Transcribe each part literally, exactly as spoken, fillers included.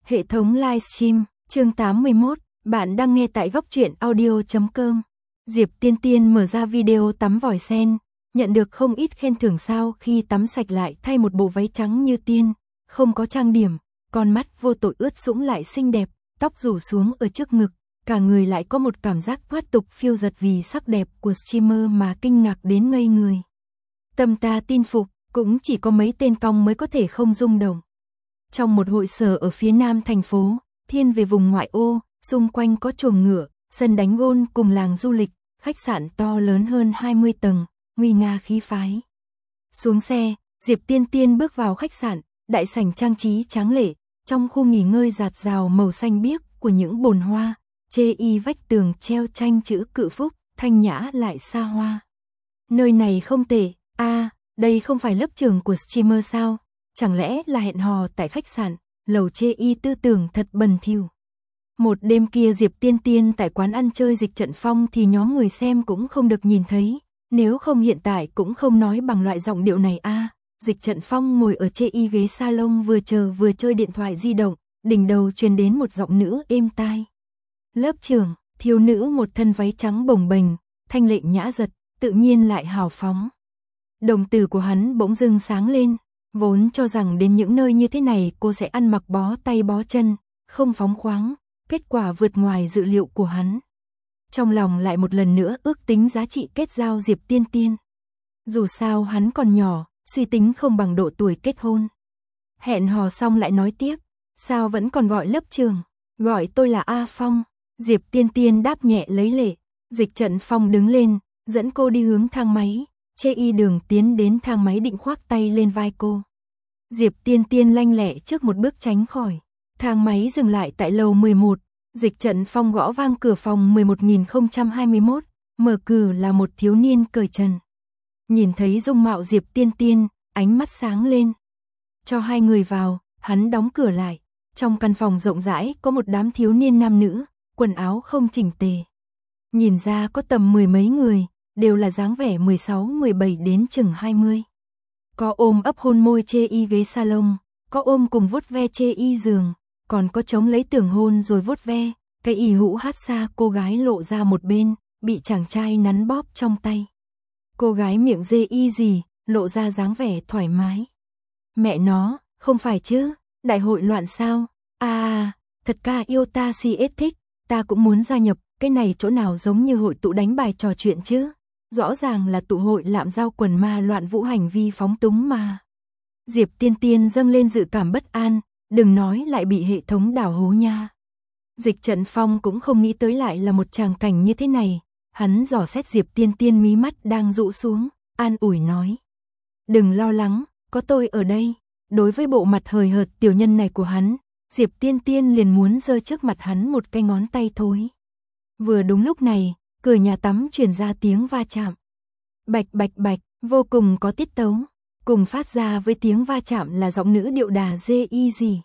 Hệ thống livestream, chương tám mươi mốt, bạn đang nghe tại góc truyện audio chấm com. Diệp Tiên Tiên mở ra video tắm vòi sen, nhận được không ít khen thưởng sau khi tắm sạch lại thay một bộ váy trắng như tiên, không có trang điểm, con mắt vô tội ướt sũng lại xinh đẹp, tóc rủ xuống ở trước ngực, cả người lại có một cảm giác thoát tục phiêu dật vì sắc đẹp của streamer mà kinh ngạc đến ngây người. Tâm ta tin phục, cũng chỉ có mấy tên cong mới có thể không rung động. Trong một hội sở ở phía nam thành phố, thiên về vùng ngoại ô, xung quanh có chuồng ngựa, sân đánh gôn cùng làng du lịch, khách sạn to lớn hơn hai mươi tầng, nguy nga khí phái. Xuống xe, Diệp Tiên Tiên bước vào khách sạn, đại sảnh trang trí tráng lệ, trong khu nghỉ ngơi rạt rào màu xanh biếc của những bồn hoa, chê y vách tường treo tranh chữ cự phúc, thanh nhã lại xa hoa. Nơi này không tệ, a, à, đây không phải lớp trường của streamer sao? Chẳng lẽ là hẹn hò tại khách sạn, lầu chê y tư tưởng thật bẩn thỉu. Một đêm kia Diệp Tiên Tiên tại quán ăn chơi Dịch Trận Phong thì nhóm người xem cũng không được nhìn thấy, nếu không hiện tại cũng không nói bằng loại giọng điệu này a. À, Dịch Trận Phong ngồi ở chê y ghế salon vừa chờ vừa chơi điện thoại di động, đỉnh đầu truyền đến một giọng nữ êm tai. Lớp trưởng, thiếu nữ một thân váy trắng bồng bềnh, thanh lệ nhã giật, tự nhiên lại hào phóng. Đồng tử của hắn bỗng dưng sáng lên. Vốn cho rằng đến những nơi như thế này cô sẽ ăn mặc bó tay bó chân, không phóng khoáng, kết quả vượt ngoài dự liệu của hắn. Trong lòng lại một lần nữa ước tính giá trị kết giao Diệp Tiên Tiên. Dù sao hắn còn nhỏ, suy tính không bằng độ tuổi kết hôn. Hẹn hò xong lại nói tiếp, sao vẫn còn gọi lớp trường, gọi tôi là A Phong. Diệp Tiên Tiên đáp nhẹ lấy lệ, Dịch Trận Phong đứng lên, dẫn cô đi hướng thang máy. Chê y đường tiến đến thang máy định khoác tay lên vai cô. Diệp Tiên Tiên lanh lẹ trước một bước tránh khỏi. Thang máy dừng lại tại lầu mười một. Dịch Trận Phong gõ vang cửa phòng mười một nghìn không trăm hai mươi mốt. Mở cửa là một thiếu niên cởi trần. Nhìn thấy dung mạo Diệp Tiên Tiên, ánh mắt sáng lên. Cho hai người vào, hắn đóng cửa lại. Trong căn phòng rộng rãi có một đám thiếu niên nam nữ, quần áo không chỉnh tề. Nhìn ra có tầm mười mấy người. Đều là dáng vẻ mười sáu mười bảy đến chừng hai mươi. Có ôm ấp hôn môi chê y ghế salon, có ôm cùng vuốt ve chê y giường, còn có chống lấy tường hôn rồi vuốt ve, cái y hũ hát xa cô gái lộ ra một bên, bị chàng trai nắn bóp trong tay. Cô gái miệng dê y gì, lộ ra dáng vẻ thoải mái. Mẹ nó, không phải chứ, đại hội loạn sao? À, thật ca yêu ta si ết thích, ta cũng muốn gia nhập, cái này chỗ nào giống như hội tụ đánh bài trò chuyện chứ? Rõ ràng là tụ hội lạm giao quần ma loạn vũ hành vi phóng túng mà. Diệp Tiên Tiên dâng lên dự cảm bất an, đừng nói lại bị hệ thống đảo hố nha. Dịch Trận Phong cũng không nghĩ tới lại là một tràng cảnh như thế này, hắn dò xét Diệp Tiên Tiên mí mắt đang rũ xuống, an ủi nói. Đừng lo lắng, có tôi ở đây. Đối với bộ mặt hời hợt tiểu nhân này của hắn, Diệp Tiên Tiên liền muốn giơ trước mặt hắn một cái ngón tay thối. Vừa đúng lúc này, cửa nhà tắm truyền ra tiếng va chạm. Bạch bạch bạch, vô cùng có tiết tấu. Cùng phát ra với tiếng va chạm là giọng nữ điệu đà dê y gì.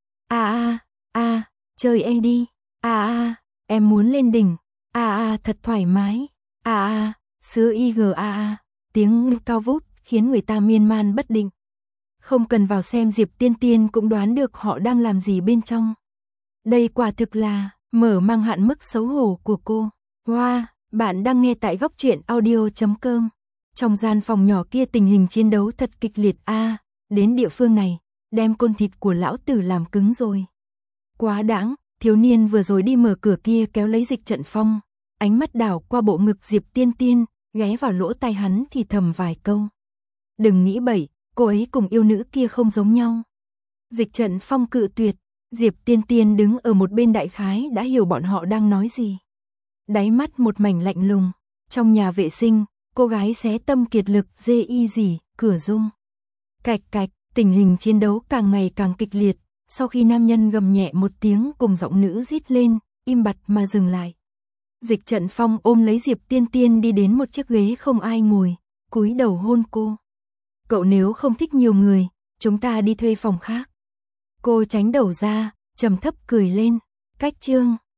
A a, a, chơi em đi. A a, em muốn lên đỉnh. A a, thật thoải mái. A a, sứa y g a a. Tiếng cao vút khiến người ta miên man bất định. Không cần vào xem Diệp Tiên Tiên cũng đoán được họ đang làm gì bên trong. Đây quả thực là mở mang hạn mức xấu hổ của cô. Wow, bạn đang nghe tại góc truyện audio chấm com. Trong gian phòng nhỏ kia tình hình chiến đấu thật kịch liệt a, à, đến địa phương này, đem côn thịt của lão tử làm cứng rồi. Quá đáng, thiếu niên vừa rồi đi mở cửa kia kéo lấy Dịch Trận Phong, ánh mắt đảo qua bộ ngực Diệp Tiên Tiên, ghé vào lỗ tai hắn thì thầm vài câu. Đừng nghĩ bậy, cô ấy cùng yêu nữ kia không giống nhau. Dịch Trận Phong cự tuyệt, Diệp Tiên Tiên đứng ở một bên đại khái đã hiểu bọn họ đang nói gì. Đáy mắt một mảnh lạnh lùng, trong nhà vệ sinh, cô gái xé tâm kiệt lực dê y gì, cửa rung. Cạch cạch, tình hình chiến đấu càng ngày càng kịch liệt, sau khi nam nhân gầm nhẹ một tiếng cùng giọng nữ rít lên, im bặt mà dừng lại. Dịch Trận Phong ôm lấy Diệp Tiên Tiên đi đến một chiếc ghế không ai ngồi, cúi đầu hôn cô. Cậu nếu không thích nhiều người, chúng ta đi thuê phòng khác. Cô tránh đầu ra, trầm thấp cười lên, cách chương.